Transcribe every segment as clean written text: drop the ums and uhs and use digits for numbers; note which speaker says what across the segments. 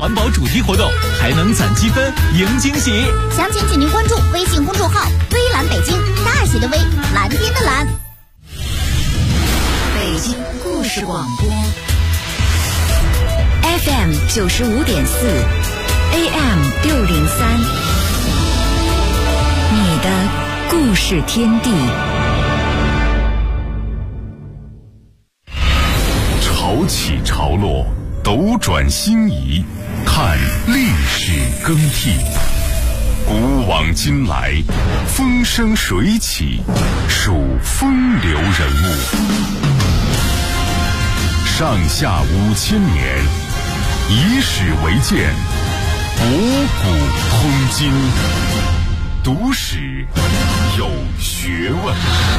Speaker 1: 环保主题活动，还能攒积分赢惊喜。
Speaker 2: 详情请您关注微信公众号“微蓝北京”，大写的微，蓝天的蓝。
Speaker 3: 北京故事广播 FM 95.4 AM 603，你的故事天地。
Speaker 4: 潮起潮落，斗转星移，看历史更替。古往今来，风生水起，数风流人物。上下5000年，以史为鉴，博古通今。读史有学问。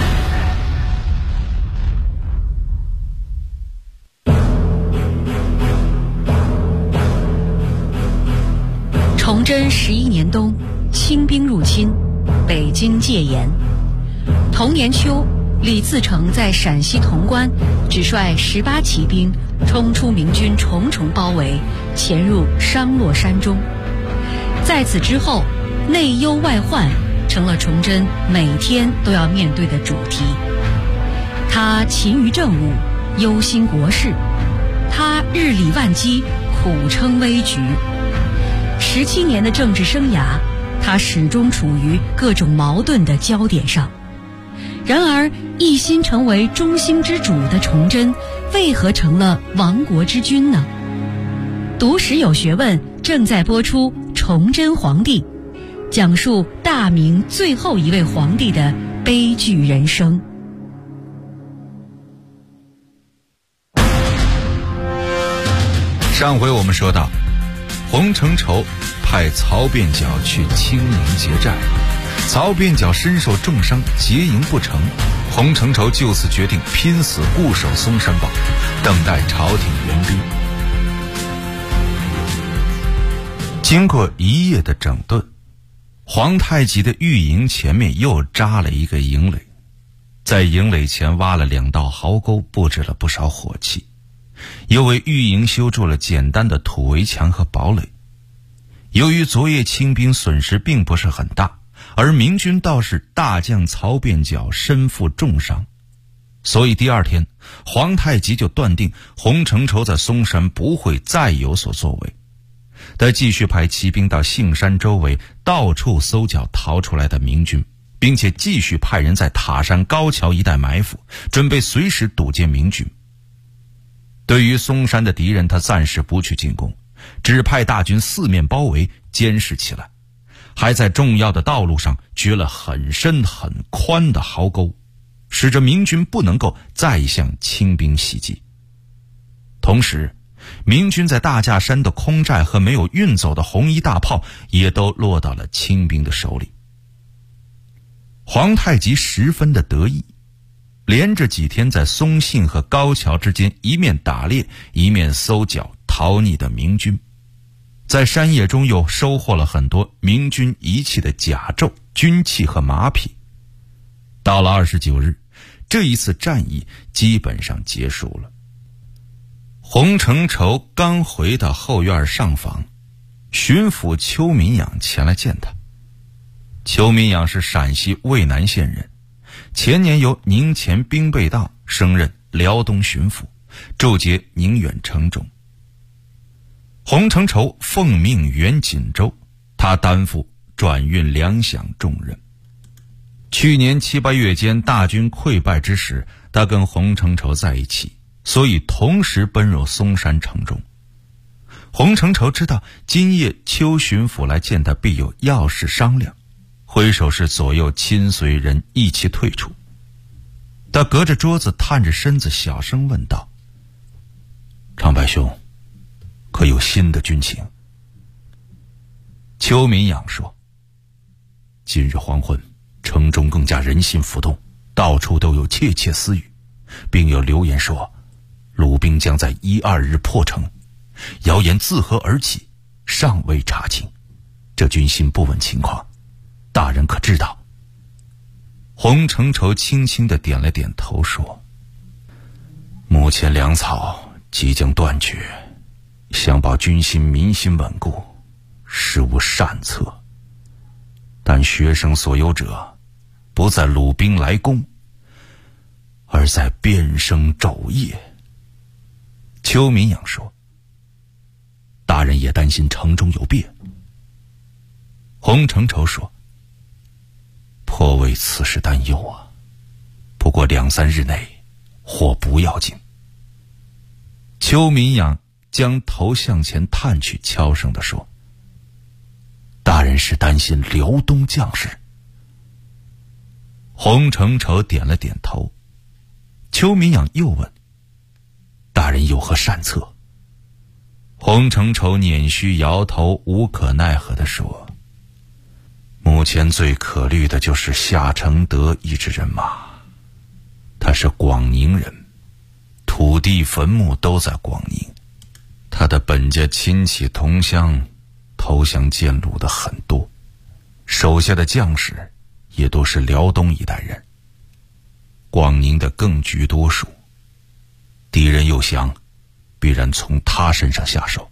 Speaker 5: 崇祯11年冬，清兵入侵，北京戒严。同年秋，李自成在陕西潼关只率18骑兵冲出明军重重包围，潜入商洛山中。在此之后，内忧外患成了崇祯每天都要面对的主题。他勤于政务，忧心国事，他日理万机，苦撑危局。17年的政治生涯，他始终处于各种矛盾的焦点上。然而，一心成为中兴之主的崇祯，为何成了亡国之君呢？读史有学问正在播出《崇祯皇帝》，讲述大明最后一位皇帝的悲剧人生。
Speaker 6: 上回我们说到，洪承畴派曹变角去清陵劫寨，曹变角身受重伤，劫营不成。洪承畴就此决定拼死固守松山堡，等待朝廷援兵。经过一夜的整顿，皇太极的御营前面又扎了一个营垒，在营垒前挖了2道壕沟，布置了不少火器，又为御营修筑了简单的土围墙和堡垒。由于昨夜清兵损失并不是很大，而明军倒是大将曹变角身负重伤，所以第二天皇太极就断定洪承畴在松山不会再有所作为。他继续派骑兵到杏山周围到处搜剿逃出来的明军，并且继续派人在塔山高桥一带埋伏，准备随时堵截明军。对于松山的敌人，他暂时不去进攻，只派大军四面包围，监视起来，还在重要的道路上掘了很深很宽的壕沟，使得明军不能够再向清兵袭击。同时，明军在大架山的空寨和没有运走的红衣大炮也都落到了清兵的手里。皇太极十分的得意，连着几天在松信和高桥之间一面打猎，一面搜剿逃匿的明军，在山野中又收获了很多明军遗弃的甲胄、军器和马匹。到了29日，这一次战役基本上结束了。洪承畴刚回到后院上访，巡抚邱民养前来见他。邱民养是陕西渭南县人，前年由宁前兵备道升任辽东巡抚，驻节宁远城中。洪承畴奉命援锦州，他担负转运粮饷重任。去年7、8月间大军溃败之时，他跟洪承畴在一起，所以同时奔入松山城中。洪承畴知道今夜邱巡抚来见他必有要事商量，挥手使左右亲随人一起退出。他隔着桌子探着身子小声问道：长白兄，可有新的军情？邱民养说：今日黄昏，城中更加人心浮动，到处都有窃窃私语，并有流言说鲁兵将在1、2日破城，谣言自何而起，尚未查清，这军心不稳情况，大人可知道？洪承畴轻轻地点了点头说：目前粮草即将断绝， 想保军心民心稳固，实无善策。但学生所有者，不在鲁兵来攻，而在变声昼夜。邱民养说：“大人也担心城中有变。”洪承畴说：“颇为此事担忧啊，不过2-3日内或不要紧。”邱民养将头向前探去，悄声地说：“大人是担心辽东将士。”洪承畴点了点头。邱民养又问：“大人有何善策？”洪承畴捻须摇头，无可奈何地说：“目前最可虑的就是夏承德一支人马，他是广宁人，土地坟墓都在广宁，他的本家亲戚同乡投降建鲁的很多，手下的将士也都是辽东一带人，广宁的更居多数。敌人又降，必然从他身上下手。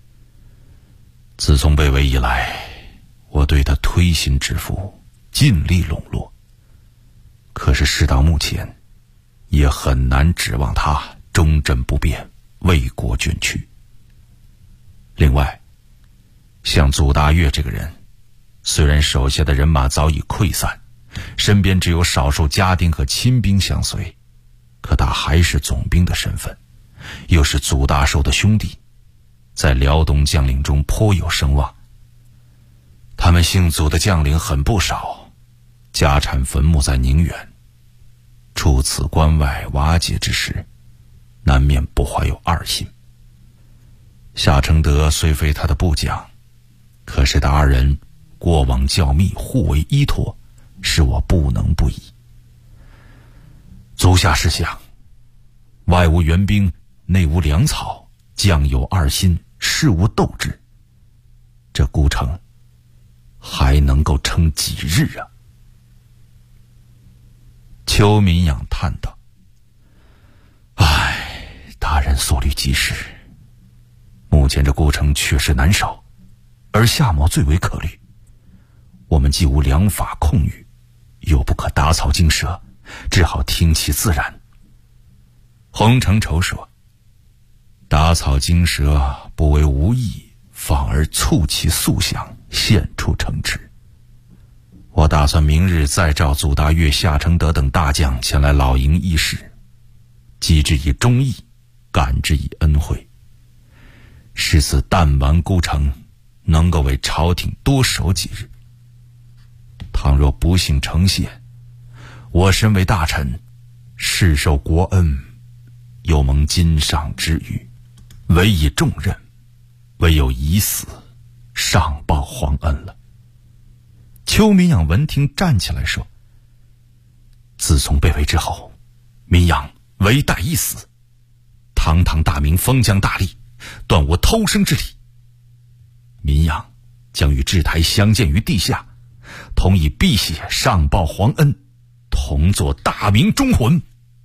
Speaker 6: 自从被围以来，我对他推心置腹，尽力笼络，可是事到目前，也很难指望他忠贞不变，为国捐躯。另外，像祖大岳这个人，虽然手下的人马早已溃散，身边只有少数家丁和亲兵相随，可他还是总兵的身份，又是祖大寿的兄弟，在辽东将领中颇有声望。他们姓祖的将领很不少，家产坟墓在宁远，处此关外瓦解之时，难免不怀有二心。夏承德虽非他的部将，可是他二人过往较密，互为依托，使我不能不疑。足下试想，外无援兵，内无粮草，将有二心，事无斗志，这孤城还能够撑几日啊？邱民养叹道：“唉，大人所虑极是。目前这孤城确实难守，而夏某最为可虑。我们既无良法控御，又不可打草惊蛇，只好听其自然。”洪承畴说：“打草惊蛇不为无益，反而促其速降，现出城池。我打算明日再召祖大岳、夏承德等大将前来老营议事，击之以忠义，感之以恩惠，使此弹丸孤城能够为朝廷多守几日。倘若不幸呈现，我身为大臣，世受国恩，又蒙金赏之誉，委以重任，唯有以死上报皇恩了。”邱民养闻听，站起来说：“自从被围之后，民养唯待一死，堂堂大明封疆大吏，断我偷生之理。民养将与制台相见于地下，同以辟邪上报皇恩，同作大明忠魂。”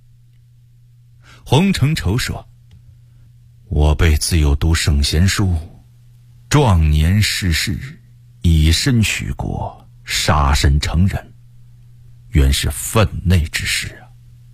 Speaker 6: 洪承畴说：“我辈自幼读圣贤书，壮年逝世，以身许国，杀身成仁，原是分内之事啊。”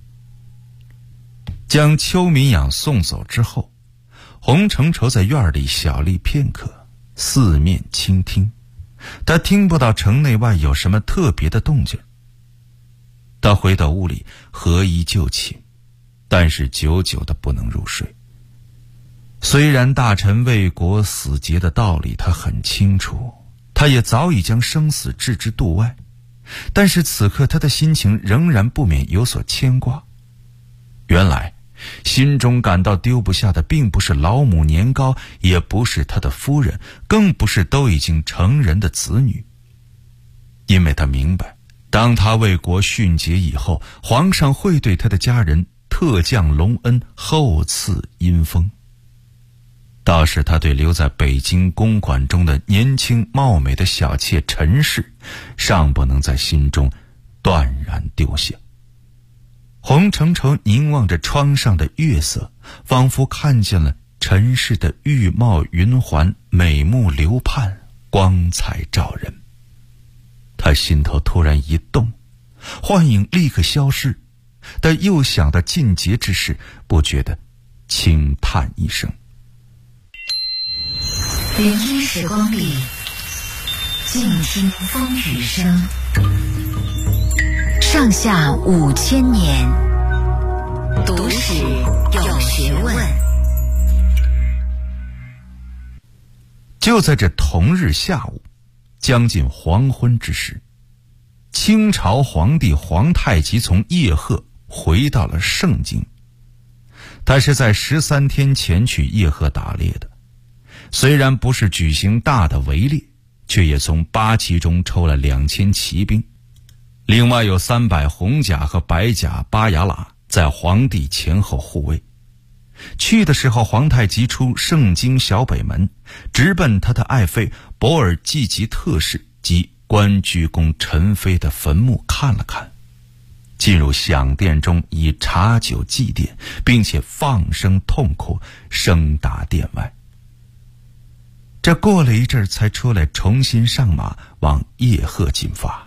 Speaker 6: 将邱民养送走之后，洪承畴在院里小立片刻，四面倾听。他听不到城内外有什么特别的动静。他回到屋里，合衣就寝，但是久久的不能入睡。虽然大臣为国死节的道理他很清楚，他也早已将生死置之度外，但是此刻他的心情仍然不免有所牵挂。原来心中感到丢不下的并不是老母年高，也不是他的夫人，更不是都已经成人的子女。因为他明白，当他为国殉节以后，皇上会对他的家人特降隆恩，厚赐阴封。倒是他对留在北京公馆中的年轻貌美的小妾陈氏，尚不能在心中断然丢下。洪承畴凝望着窗上的月色，仿佛看见了尘世的玉貌云环，美目流盼，光彩照人。他心头突然一动，幻影立刻消失，但又想到尽节之事，不觉得轻叹一声。
Speaker 3: 林荫时光里，静听风雨声。上下5000年，读史有学问。
Speaker 6: 就在这同日下午，将近黄昏之时，清朝皇帝皇太极从叶赫回到了盛京。他是在13天前去叶赫打猎的，虽然不是举行大的围猎，却也从8骑中抽了2000骑兵，另外有300红甲和白甲巴雅喇在皇帝前后护卫。去的时候，皇太极出盛京小北门，直奔他的爱妃博尔济吉特氏及关居公陈妃的坟墓看了看，进入享殿中以茶酒祭奠，并且放声痛哭，声达殿外。这过了一阵才出来，重新上马往叶赫进发。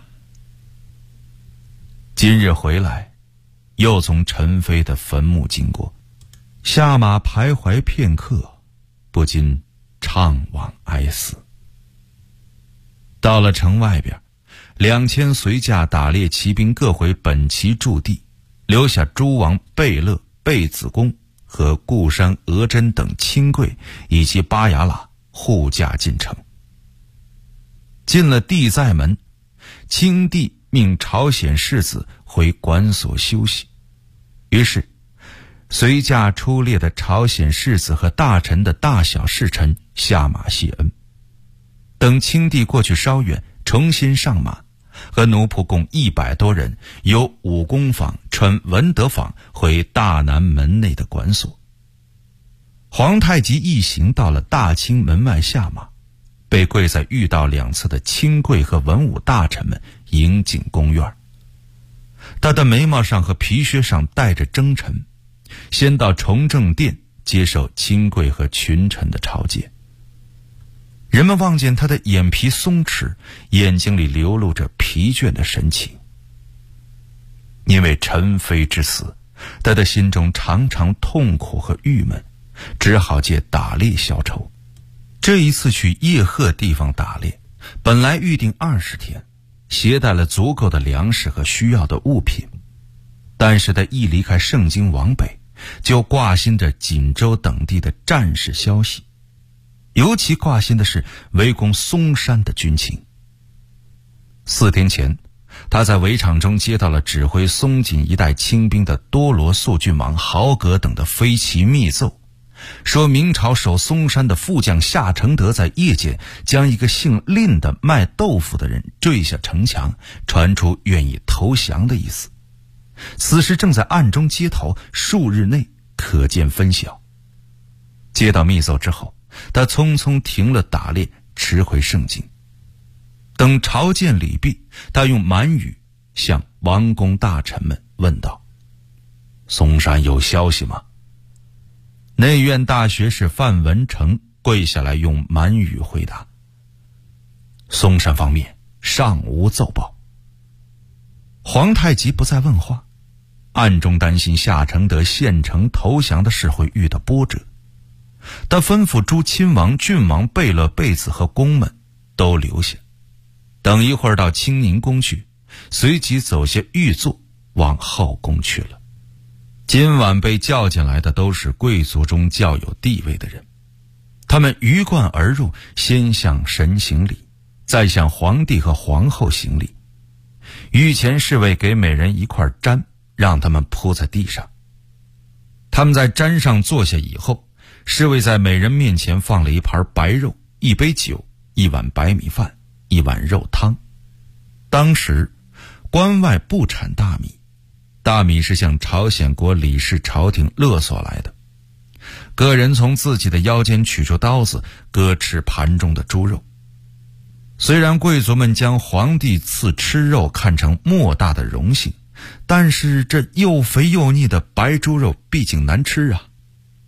Speaker 6: 今日回来，又从陈妃的坟墓经过，下马徘徊片刻，不禁怅惘哀思。到了城外边，2000随驾打猎骑兵各回本旗驻地，留下诸王贝勒、贝子公和固山额真等亲贵以及巴雅喇护驾进城。进了地在门，清帝命朝鲜世子回馆所休息，于是随驾出猎的朝鲜世子和大臣的大小侍臣下马谢恩。等清帝过去稍远，重新上马，和奴仆共100多人，由武功坊穿文德坊回大南门内的馆所。皇太极一行到了大清门外下马，被跪在御道2侧的亲贵和文武大臣们迎进宫院。他的眉毛上和皮靴上带着征尘，先到崇政殿接受亲贵和群臣的朝见。人们望见他的眼皮松弛，眼睛里流露着疲倦的神情。因为陈妃之死，他的心中常常痛苦和郁闷，只好借打猎消愁。这一次去叶赫地方打猎，本来预定20天，携带了足够的粮食和需要的物品，但是他一离开盛京往北，就挂心着锦州等地的战事消息，尤其挂心的是围攻松山的军情。4天前，他在围场中接到了指挥松锦一带清兵的多罗素郡王豪格等的飞骑密奏，说明朝守松山的副将夏承德在夜间将一个姓蔺的卖豆腐的人坠下城墙，传出愿意投降的意思。此时正在暗中接头，数日内可见分晓。接到密奏之后，他匆匆停了打猎，驰回盛京。等朝见礼毕，他用满语向王公大臣们问道：松山有消息吗？内院大学士范文成跪下来用满语回答：松山方面尚无奏报。皇太极不再问话，暗中担心夏承德献城投降的事会遇到波折。他吩咐诸亲王、郡王、贝勒、贝子和公们都留下，等一会儿到清宁宫去，随即走下御座往后宫去了。今晚被叫进来的都是贵族中较有地位的人，他们鱼贯而入，先向神行礼，再向皇帝和皇后行礼。御前侍卫给每人一块毡，让他们铺在地上。他们在毡上坐下以后，侍卫在每人面前放了一盘白肉、一杯酒、一碗白米饭、一碗肉汤。当时关外不产大米，大米是向朝鲜国李氏朝廷勒索来的。个人从自己的腰间取出刀子，割吃盘中的猪肉。虽然贵族们将皇帝赐吃肉看成莫大的荣幸，但是这又肥又腻的白猪肉毕竟难吃啊。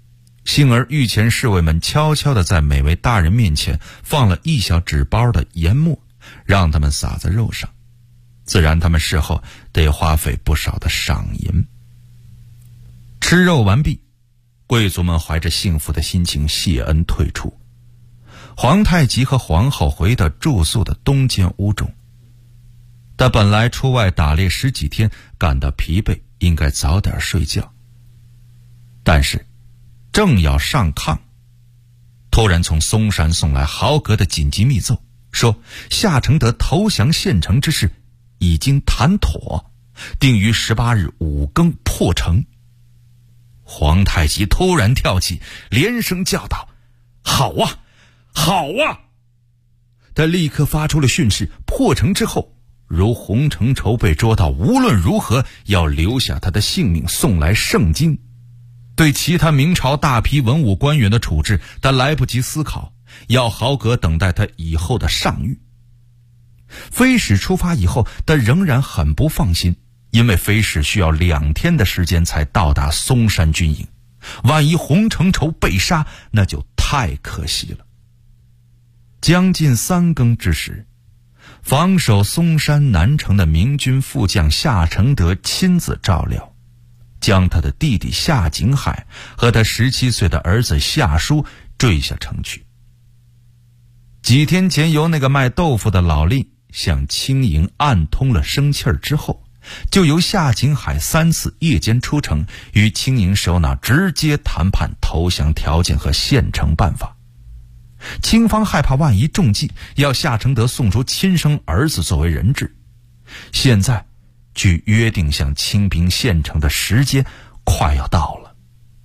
Speaker 6: 幸而御前侍卫们悄悄地在每位大人面前放了一小纸包的盐末，让他们撒在肉上，自然他们事后得花费不少的赏银。吃肉完毕，贵族们怀着幸福的心情谢恩退出。皇太极和皇后回到住宿的东间屋中。他本来出外打猎10几天，感到疲惫，应该早点睡觉。但是正要上炕，突然从嵩山送来豪格的紧急密奏，说夏承德投降县城之事已经谈妥，定于18日5更破城。皇太极突然跳起，连声叫道：好啊，好啊！他立刻发出了训示，破城之后，如洪承畴被捉到，无论如何要留下他的性命，送来圣经。对其他明朝大批文武官员的处置，他来不及思考，要豪格等待他以后的上谕。飞使出发以后，他仍然很不放心，因为飞使需要2天的时间才到达嵩山军营，万一洪承畴被杀，那就太可惜了。将近3更之时，防守嵩山南城的明军副将夏承德亲自照料，将他的弟弟夏景海和他17岁的儿子夏书坠下城去。几天前由那个卖豆腐的老令向青营暗通了生气儿之后，就由夏景海3次夜间出城，与青营首脑直接谈判投降条件和县城办法。青方害怕万一中计，要夏承德送出亲生儿子作为人质。现在距约定向清兵县城的时间快要到了。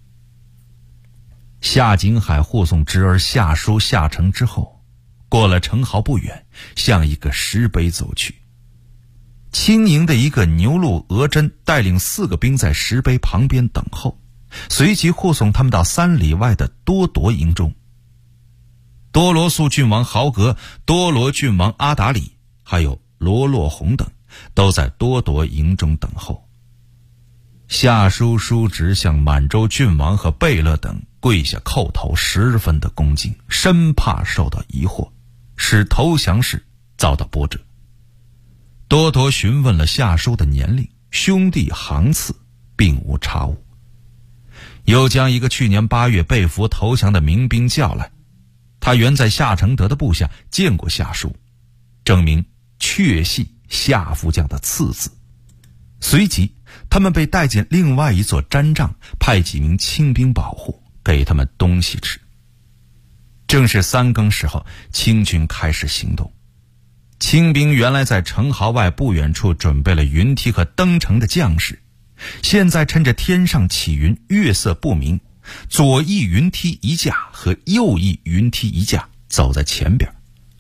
Speaker 6: 夏景海护送侄儿夏书下城之后，过了城壕不远，向一个石碑走去。青营的一个牛鹿额真带领4个兵在石碑旁边等候，随即护送他们到3里外的多铎营中。多罗素郡王豪格、多罗郡王阿达里还有罗洛洪等都在多铎营中等候。夏书叔侄向满洲郡王和贝勒等跪下叩头，十分的恭敬，生怕受到疑惑，使投降事遭到波折。多铎询问了夏书的年龄、兄弟行次，并无差误，又将一个去年8月被俘投降的民兵叫来。他原在夏承德的部下见过夏书，证明确系夏副将的次子。随即他们被带进另外一座毡帐，派几名清兵保护，给他们东西吃。正是3更时候，清军开始行动。清兵原来在城壕外不远处准备了云梯和登城的将士，现在趁着天上起云，月色不明，左翼云梯一架和右翼云梯一架走在前边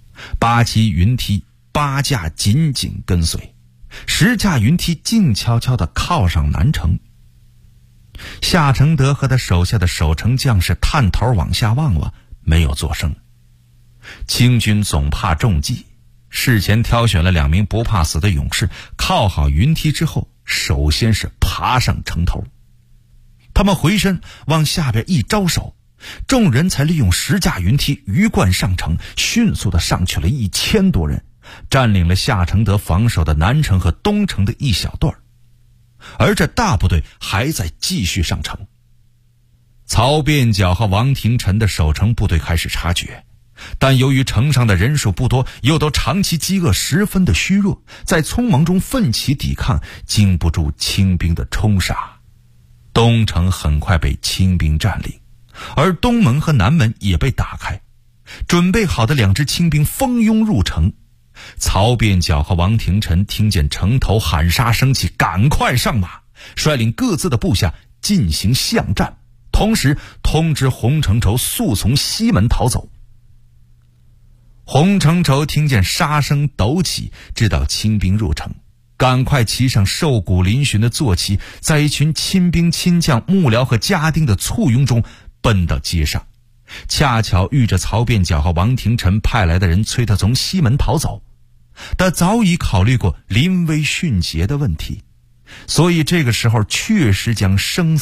Speaker 6: ，8级云梯8架紧紧跟随，10架云梯静悄悄地靠上南城。夏承德和他手下的守城将士探头往下望望，没有作声。清军总怕中计，事前挑选了2名不怕死的勇士，靠好云梯之后，首先是爬上城头。他们回身往下边一招手，众人才利用10架云梯鱼贯上城，迅速地上去了1000多人，占领了夏承德防守的南城和东城的一小段，而这大部队还在继续上城。曹变角和王廷臣的守城部队开始察觉，但由于城上的人数不多，又都长期饥饿，十分的虚弱，在匆忙中奋起抵抗，经不住清兵的冲杀。东城很快被清兵占领，而东门和南门也被打开。准备好的2支清兵蜂拥入城。曹变角和王廷臣听见城头喊杀声起，赶快上马，率领各自的部下进行巷战，同时通知洪承畴速从西门逃走。洪承畴听见杀声陡起，知道清兵入城，赶快骑上瘦骨嶙峋的坐骑，在一群亲兵亲将幕僚和家丁的簇拥中奔到街上，恰巧遇着曹变角和王廷臣派来的人催他从西门逃走。他早已考虑过临危迅捷的问题，所以这个时候确实将生死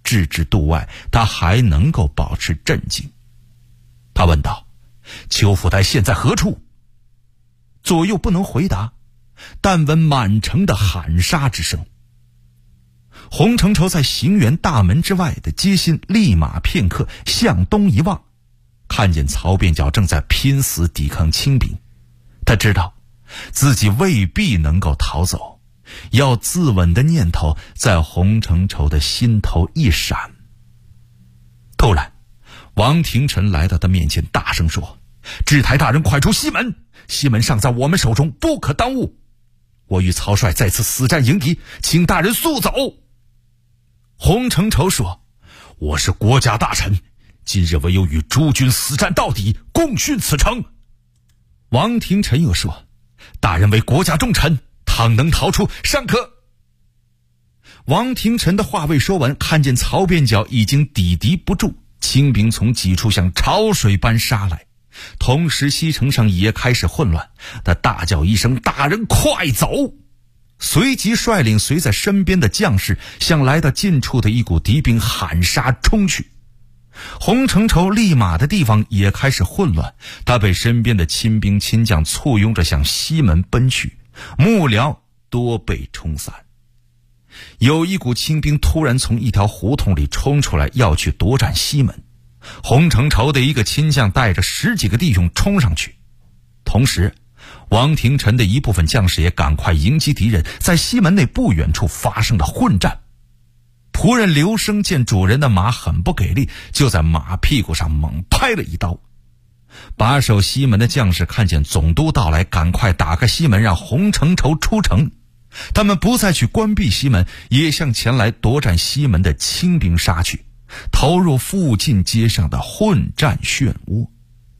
Speaker 6: 置之度外，他还能够保持镇静。他问道：邱福台现在何处？左右不能回答，但闻满城的喊杀之声。洪承畴在行辕大门之外的街心立马片刻，向东一望，看见曹变角正在拼死抵抗清兵。他知道自己未必能够逃走，要自刎的念头在洪承畴的心头一闪。突然王廷臣来到他面前，大声说：知台大人，快出西门，西门尚在我们手中，不可耽误。我与曹帅再次死战迎敌，请大人速走。洪承畴说：我是国家大臣，今日唯有与诸军死战到底，共殉此城。王廷臣又说：大人为国家重臣，倘能逃出，尚可。王廷臣的话未说完，看见曹变角已经抵敌不住，清兵从几处像潮水般杀来，同时西城上也开始混乱。他大叫一声：大人快走！随即率领随在身边的将士向来到近处的一股敌兵喊杀冲去。洪承畴立马的地方也开始混乱，他被身边的亲兵亲将簇拥着向西门奔去，幕僚多被冲散。有一股清兵突然从一条胡同里冲出来，要去夺占西门。洪承畴的一个亲将带着10几个弟兄冲上去，同时王廷臣的一部分将士也赶快迎击敌人，在西门内不远处发生了混战。仆人刘生见主人的马很不给力，就在马屁股上猛拍了一刀。把守西门的将士看见总督到来，赶快打开西门，让洪承畴出城。他们不再去关闭西门，也向前来夺占西门的清兵杀去，投入附近街上的混战漩涡。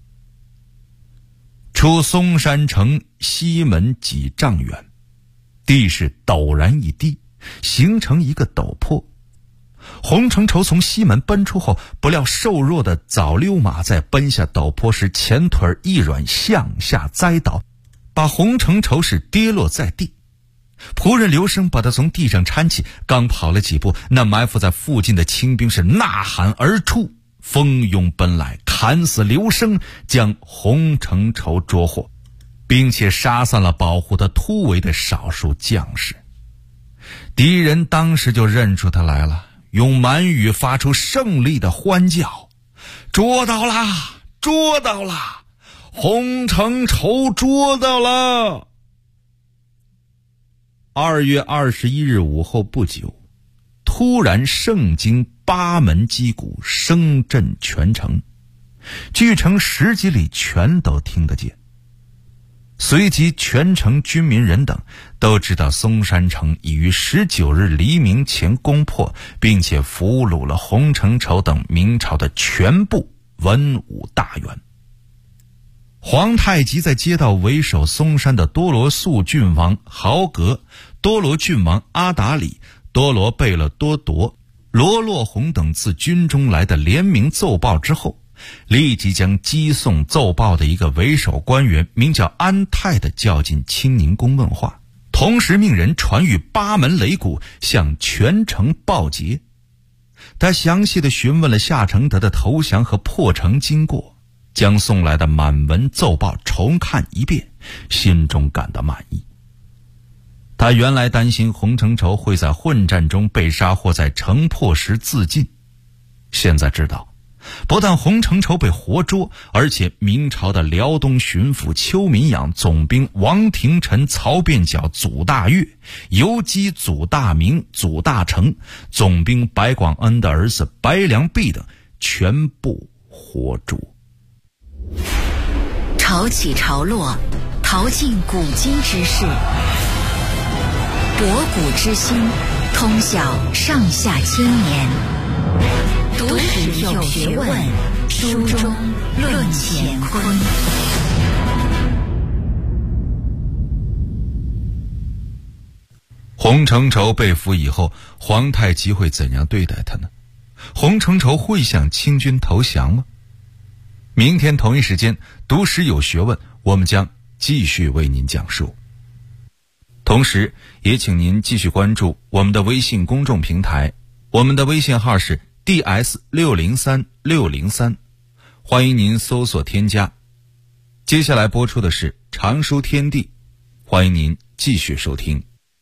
Speaker 6: 出嵩山城西门几丈远，地势陡然一低，形成一个陡坡。洪承畴从西门奔出后，不料瘦弱的早溜马在奔下陡坡时前腿一软，向下栽倒，把洪承畴是跌落在地。仆人刘生把他从地上搀起，刚跑了几步，那埋伏在附近的清兵是呐喊而出，蜂拥奔来，砍死刘生，将洪承畴捉获，并且杀散了保护他突围的少数将士。敌人当时就认出他来了，用满语发出胜利的欢叫：捉到啦，捉到啦，洪承畴捉到了。2月21日午后不久，突然盛京8门击鼓，声震全城，据城10几里全都听得见。随即全城军民人等都知道嵩山城已于19日黎明前攻破，并且俘虏了洪承畴等明朝的全部文武大员。皇太极在接到为首嵩山的多罗素郡王豪格、多罗郡王阿达里、多罗贝勒多铎、罗洛洪等自军中来的联名奏报之后，立即将击送奏报的一个为首官员名叫安泰的叫进清宁宫问话，同时命人传谕8门擂鼓，向全城报捷。他详细地询问了夏承德的投降和破城经过，将送来的满文奏报重看一遍，心中感到满意。他原来担心洪承畴会在混战中被杀或在城破时自尽，现在知道不但洪承畴被活捉，而且明朝的辽东巡抚邱民养、总兵王廷臣、曹变角、祖大岳、游击祖大明、祖大成、总兵白广恩的儿子白良弼等全部活捉。
Speaker 3: 潮起潮落，淘尽古今之事，博古之今，通晓上下千年。读史有学问，书中论乾坤。
Speaker 6: 洪承畴被俘以后，皇太极会怎样对待他呢？洪承畴会向清军投降吗？明天同一时间，读史有学问，我们将继续为您讲述。同时也请您继续关注我们的微信公众平台我们的微信号是 DS603603，欢迎您搜索添加。接下来播出的是常书天地，欢迎您继续收听。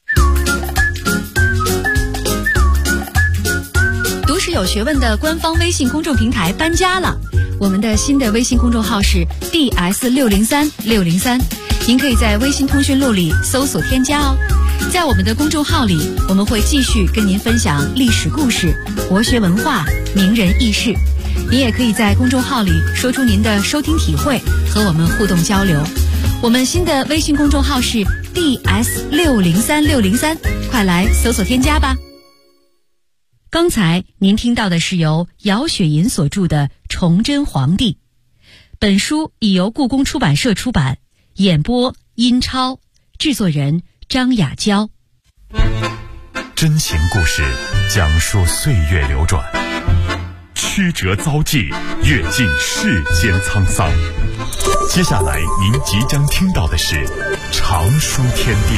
Speaker 5: 读史有学问的官方微信公众平台搬家了，我们的新的微信公众号是 DS603603，您可以在微信通讯录里搜索添加哦。在我们的公众号里，我们会继续跟您分享历史故事、国学文化、名人轶事。您也可以在公众号里说出您的收听体会，和我们互动交流。我们新的微信公众号是 DS603603，快来搜索添加吧。刚才您听到的是由姚雪银所著的《崇祯皇帝》，本书已由故宫出版社出版，演播殷超，制作人张雅娇。
Speaker 4: 真情故事讲述岁月流转，曲折遭际，阅尽世间沧桑。接下来您即将听到的是常书天地。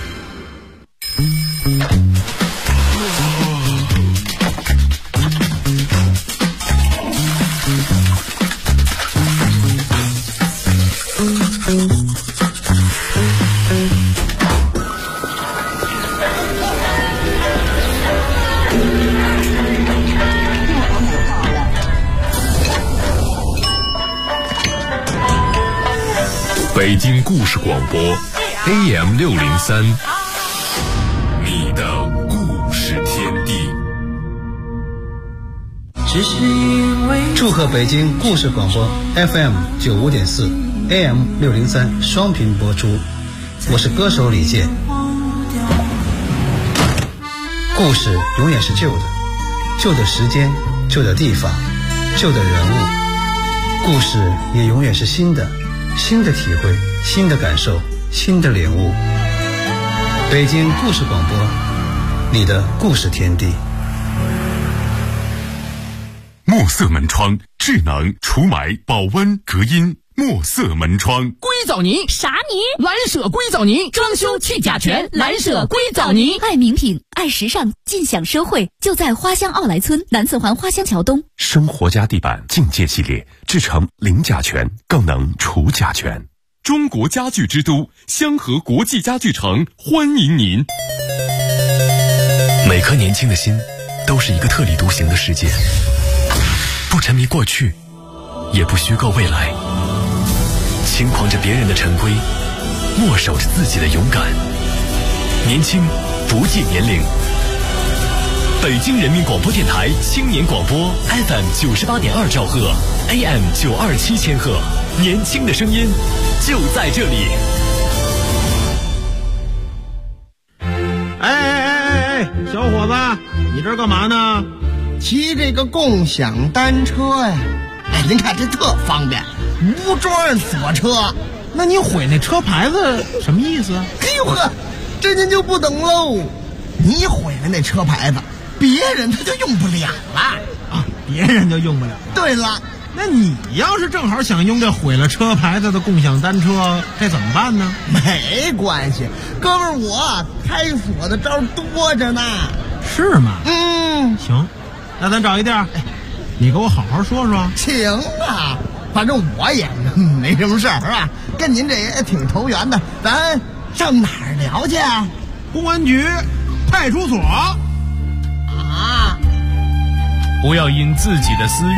Speaker 4: 北京故事广播 AM603， 你的故事天地。
Speaker 7: 祝贺北京故事广播 FM95.4 AM603 双频播出，我是歌手李健。故事永远是旧的，旧的时间，旧的地方，旧的人物。故事也永远是新的，新的体会，新的感受，新的领悟。北京故事广播，你的故事天地。
Speaker 4: 墨色门窗，智能除霾、保温、隔音。墨色门窗，
Speaker 1: 硅藻泥
Speaker 2: 啥泥？
Speaker 1: 蓝舍硅藻泥，装修去甲醛，蓝舍硅藻泥。
Speaker 2: 爱名品，爱时尚，尽享社会，就在花乡奥莱村南四环花乡桥东。
Speaker 4: 生活家地板境界系列，制成零甲醛，更能除甲醛。中国家具之都香河国际家具城欢迎您。
Speaker 8: 每颗年轻的心都是一个特立独行的世界，不沉迷过去，也不虚构未来，轻狂着别人的陈规，握守着自己的勇敢。年轻不计年龄。北京人民广播电台青年广播 FM98.2 兆赫 AM927 千赫，年轻的声音就在这里。
Speaker 9: 哎，小伙子，你这干嘛呢？
Speaker 10: 骑这个共享单车呀。哎，您看这特方便，无桩锁车。
Speaker 9: 那你毁那车牌子什么意思啊？
Speaker 10: 哎呦呵，这您就不懂喽。你毁了那车牌子，别人他就用不了了
Speaker 9: 啊，别人就用不了了。
Speaker 10: 对了，
Speaker 9: 那你要是正好想用这毁了车牌子的共享单车，这怎么办呢？
Speaker 10: 没关系，哥们儿，我开锁的招多着呢。
Speaker 9: 是吗？行，那咱找一地儿，你给我好好说说。
Speaker 10: 行啊，反正我也没什么事儿，是吧？跟您这也挺投缘的，咱上哪儿聊去啊？
Speaker 9: 公安局、派出所。
Speaker 1: 不要因自己的私欲